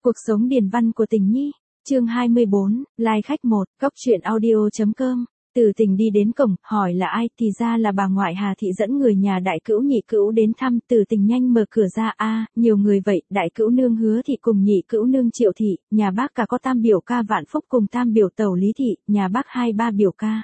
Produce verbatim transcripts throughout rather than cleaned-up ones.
Cuộc sống điền văn của Tình Nhi, chương hai mươi bốn, like khách một, góc truyện audio chấm com. Từ Tình đi đến cổng, hỏi là ai, thì ra là bà ngoại Hà Thị dẫn người nhà đại cữu nhị cữu đến thăm. Từ Tình nhanh mở cửa ra, a, nhiều người vậy, đại cữu nương Hứa Thị cùng nhị cữu nương Triệu Thị, nhà bác cả có tam biểu ca Vạn Phúc cùng tam biểu tẩu Lý Thị, nhà bác hai ba biểu ca.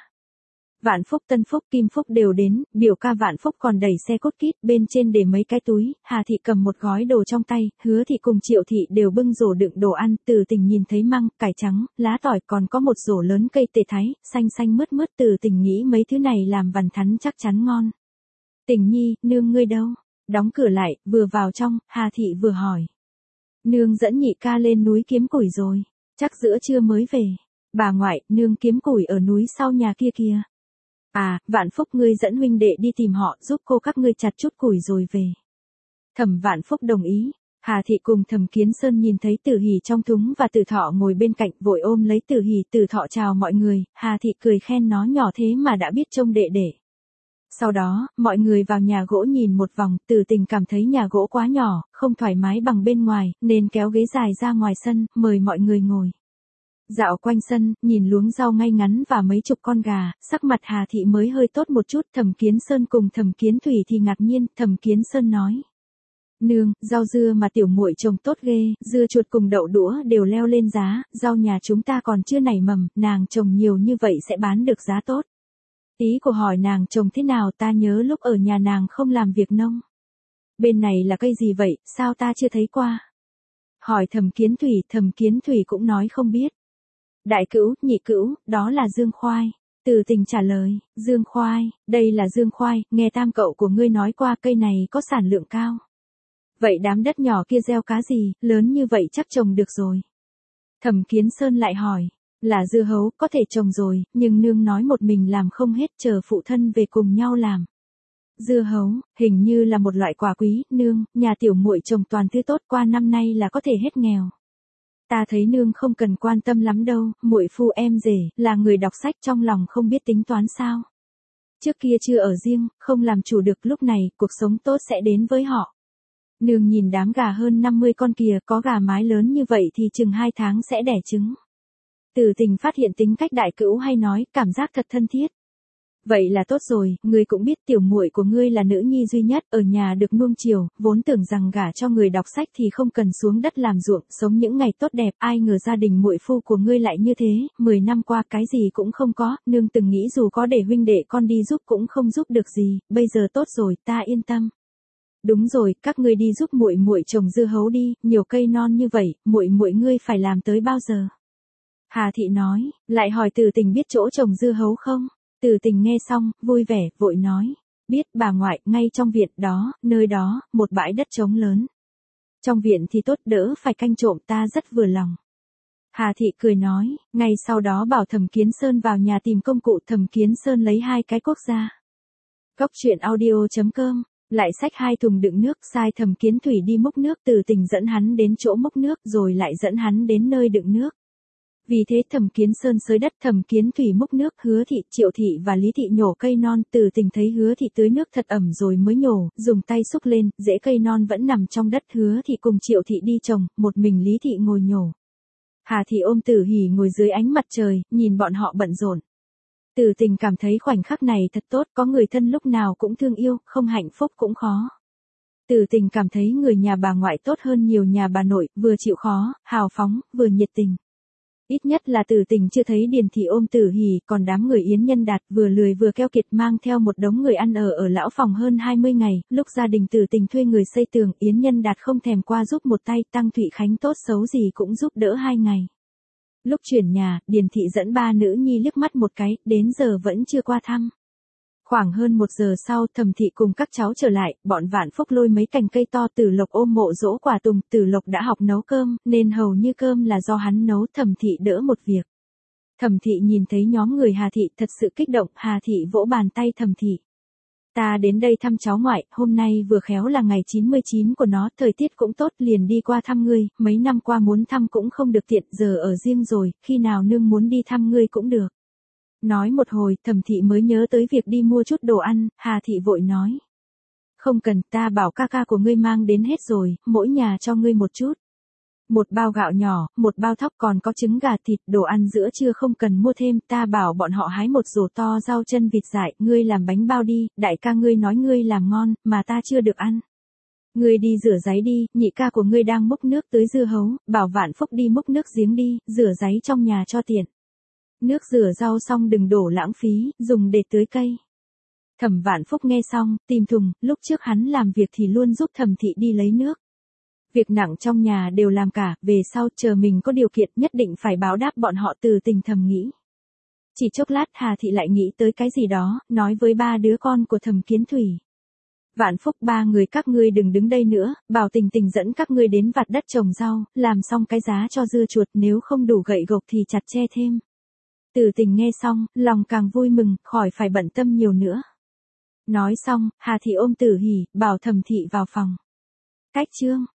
Vạn Phúc, Tân Phúc, Kim Phúc đều đến, biểu ca Vạn Phúc còn đẩy xe cốt kít, bên trên để mấy cái túi, Hà Thị cầm một gói đồ trong tay, Hứa Thị cùng Triệu Thị đều bưng rổ đựng đồ ăn. Từ Tình nhìn thấy măng, cải trắng, lá tỏi, còn có một rổ lớn cây tề thái, xanh xanh mướt mướt. Từ Tình nghĩ mấy thứ này làm vằn thắn chắc chắn ngon. Tình Nhi, nương ngươi đâu? Đóng cửa lại, vừa vào trong, Hà Thị vừa hỏi. Nương dẫn nhị ca lên núi kiếm củi rồi, chắc giữa trưa mới về. Bà ngoại, nương kiếm củi ở núi sau nhà kia kìa. À, Vạn Phúc ngươi dẫn huynh đệ đi tìm họ, giúp cô các ngươi chặt chút củi rồi về. Thẩm Vạn Phúc đồng ý. Hà Thị cùng Thẩm Kiến Sơn nhìn thấy Tử Hỷ trong thúng và Tử Thọ ngồi bên cạnh, vội ôm lấy Tử Hỷ. Tử Thọ chào mọi người, Hà Thị cười khen nó nhỏ thế mà đã biết trông đệ đệ. Sau đó, mọi người vào nhà gỗ nhìn một vòng. Từ Tình cảm thấy nhà gỗ quá nhỏ, không thoải mái bằng bên ngoài, nên kéo ghế dài ra ngoài sân, mời mọi người ngồi. Dạo quanh sân, nhìn luống rau ngay ngắn và mấy chục con gà, sắc mặt Hà Thị mới hơi tốt một chút. Thẩm Kiến Sơn cùng Thẩm Kiến Thủy thì ngạc nhiên. Thẩm Kiến Sơn nói: Nương, rau dưa mà tiểu muội trồng tốt ghê, dưa chuột cùng đậu đũa đều leo lên giá, rau nhà chúng ta còn chưa nảy mầm, nàng trồng nhiều như vậy sẽ bán được giá tốt. Ý của hỏi nàng trồng thế nào, ta nhớ lúc ở nhà nàng không làm việc nông. Bên này là cây gì vậy, sao ta chưa thấy qua? Hỏi Thẩm Kiến Thủy, Thẩm Kiến Thủy cũng nói không biết. Đại cữu, nhị cữu, đó là dương khoai. Từ Tình trả lời, dương khoai, đây là dương khoai, nghe tam cậu của ngươi nói qua cây này có sản lượng cao. Vậy đám đất nhỏ kia gieo cá gì, lớn như vậy chắc trồng được rồi. Thẩm Kiến Sơn lại hỏi, là dưa hấu, có thể trồng rồi, nhưng nương nói một mình làm không hết, chờ phụ thân về cùng nhau làm. Dưa hấu, hình như là một loại quả quý, nương, nhà tiểu muội trồng toàn thứ tốt, qua năm nay là có thể hết nghèo. Ta thấy nương không cần quan tâm lắm đâu, muội phu em rể, là người đọc sách trong lòng không biết tính toán sao. Trước kia chưa ở riêng, không làm chủ được, lúc này, cuộc sống tốt sẽ đến với họ. Nương nhìn đám gà hơn năm mươi con kìa, có gà mái lớn như vậy thì chừng hai tháng sẽ đẻ trứng. Từ Tình phát hiện tính cách đại cữu hay nói, cảm giác thật thân thiết. Vậy là tốt rồi, ngươi cũng biết tiểu muội của ngươi là nữ nhi duy nhất, ở nhà được nuông chiều, vốn tưởng rằng gả cho người đọc sách thì không cần xuống đất làm ruộng, sống những ngày tốt đẹp, ai ngờ gia đình muội phu của ngươi lại như thế, mười năm qua cái gì cũng không có, nương từng nghĩ dù có để huynh đệ con đi giúp cũng không giúp được gì, bây giờ tốt rồi, ta yên tâm. Đúng rồi, các ngươi đi giúp muội muội trồng dưa hấu đi, nhiều cây non như vậy, muội muội ngươi phải làm tới bao giờ? Hà Thị nói, lại hỏi Từ Tình biết chỗ trồng dưa hấu không? Từ Tình nghe xong, vui vẻ, vội nói, biết bà ngoại, ngay trong viện đó, nơi đó, một bãi đất trống lớn. Trong viện thì tốt, đỡ phải canh trộm, ta rất vừa lòng. Hà Thị cười nói, ngay sau đó bảo Thẩm Kiến Sơn vào nhà tìm công cụ. Thẩm Kiến Sơn lấy hai cái cuốc ra. Góc truyện audio chấm com, lại xách hai thùng đựng nước, sai Thẩm Kiến Thủy đi múc nước. Từ Tình dẫn hắn đến chỗ múc nước, rồi lại dẫn hắn đến nơi đựng nước. Vì thế Thẩm Kiến Sơn xới đất, Thẩm Kiến Thủy múc nước, Hứa Thị, Triệu Thị và Lý Thị nhổ cây non. Từ Tình thấy Hứa Thị tưới nước thật ẩm rồi mới nhổ, dùng tay xúc lên, rễ cây non vẫn nằm trong đất. Hứa Thị cùng Triệu Thị đi trồng, một mình Lý Thị ngồi nhổ. Hà Thị ôm Tử Hỷ ngồi dưới ánh mặt trời, nhìn bọn họ bận rộn. Từ Tình cảm thấy khoảnh khắc này thật tốt, có người thân lúc nào cũng thương yêu, không hạnh phúc cũng khó. Từ Tình cảm thấy người nhà bà ngoại tốt hơn nhiều nhà bà nội, vừa chịu khó, hào phóng, vừa nhiệt tình. Ít nhất là Từ Tình chưa thấy Điền Thị ôm Tử Hỷ, còn đám người Yến Nhân Đạt vừa lười vừa keo kiệt mang theo một đống người ăn ở ở lão phòng hơn hai mươi ngày, lúc gia đình Từ Tình thuê người xây tường, Yến Nhân Đạt không thèm qua giúp một tay, Tăng Thụy Khánh tốt xấu gì cũng giúp đỡ hai ngày. Lúc chuyển nhà, Điền Thị dẫn ba nữ nhi liếc mắt một cái, đến giờ vẫn chưa qua thăm. Khoảng hơn một giờ sau, Thẩm Thị cùng các cháu trở lại, bọn Vạn Phúc lôi mấy cành cây to. Tử Lộc ôm mộ giỗ quả tùng, Tử Lộc đã học nấu cơm, nên hầu như cơm là do hắn nấu. Thẩm Thị đỡ một việc. Thẩm Thị nhìn thấy nhóm người Hà Thị thật sự kích động, Hà Thị vỗ bàn tay Thẩm Thị. Ta đến đây thăm cháu ngoại, hôm nay vừa khéo là ngày chín mươi chín của nó, thời tiết cũng tốt, liền đi qua thăm ngươi, mấy năm qua muốn thăm cũng không được tiện, giờ ở riêng rồi, khi nào nương muốn đi thăm ngươi cũng được. Nói một hồi, Thẩm Thị mới nhớ tới việc đi mua chút đồ ăn, Hà Thị vội nói. Không cần, ta bảo ca ca của ngươi mang đến hết rồi, mỗi nhà cho ngươi một chút. một bao gạo nhỏ, một bao thóc còn có trứng gà thịt, đồ ăn giữa trưa không cần mua thêm, ta bảo bọn họ hái một rổ to rau chân vịt dại, ngươi làm bánh bao đi, đại ca ngươi nói ngươi làm ngon, mà ta chưa được ăn. Ngươi đi rửa giấy đi, nhị ca của ngươi đang múc nước tưới dưa hấu, bảo Vạn Phúc đi múc nước giếng đi, rửa giấy trong nhà cho tiện. Nước rửa rau xong đừng đổ lãng phí, dùng để tưới cây. Thẩm Vạn Phúc nghe xong, tìm thùng, lúc trước hắn làm việc thì luôn giúp Thẩm thị đi lấy nước. Việc nặng trong nhà đều làm cả, về sau chờ mình có điều kiện nhất định phải báo đáp bọn họ. Từ Tình thầm nghĩ. Chỉ chốc lát Hà thị lại nghĩ tới cái gì đó, nói với ba đứa con của Thẩm Kiến Thủy. Vạn Phúc, ba người các ngươi đừng đứng đây nữa, bảo Tình Tình dẫn các ngươi đến vặt đất trồng rau, làm xong cái giá cho dưa chuột, nếu không đủ gậy gộc thì chặt tre thêm. Từ Tình nghe xong, lòng càng vui mừng, khỏi phải bận tâm nhiều nữa. Nói xong, Hà thị ôm Tử Hỉ, bảo Thẩm thị vào phòng. Cách chương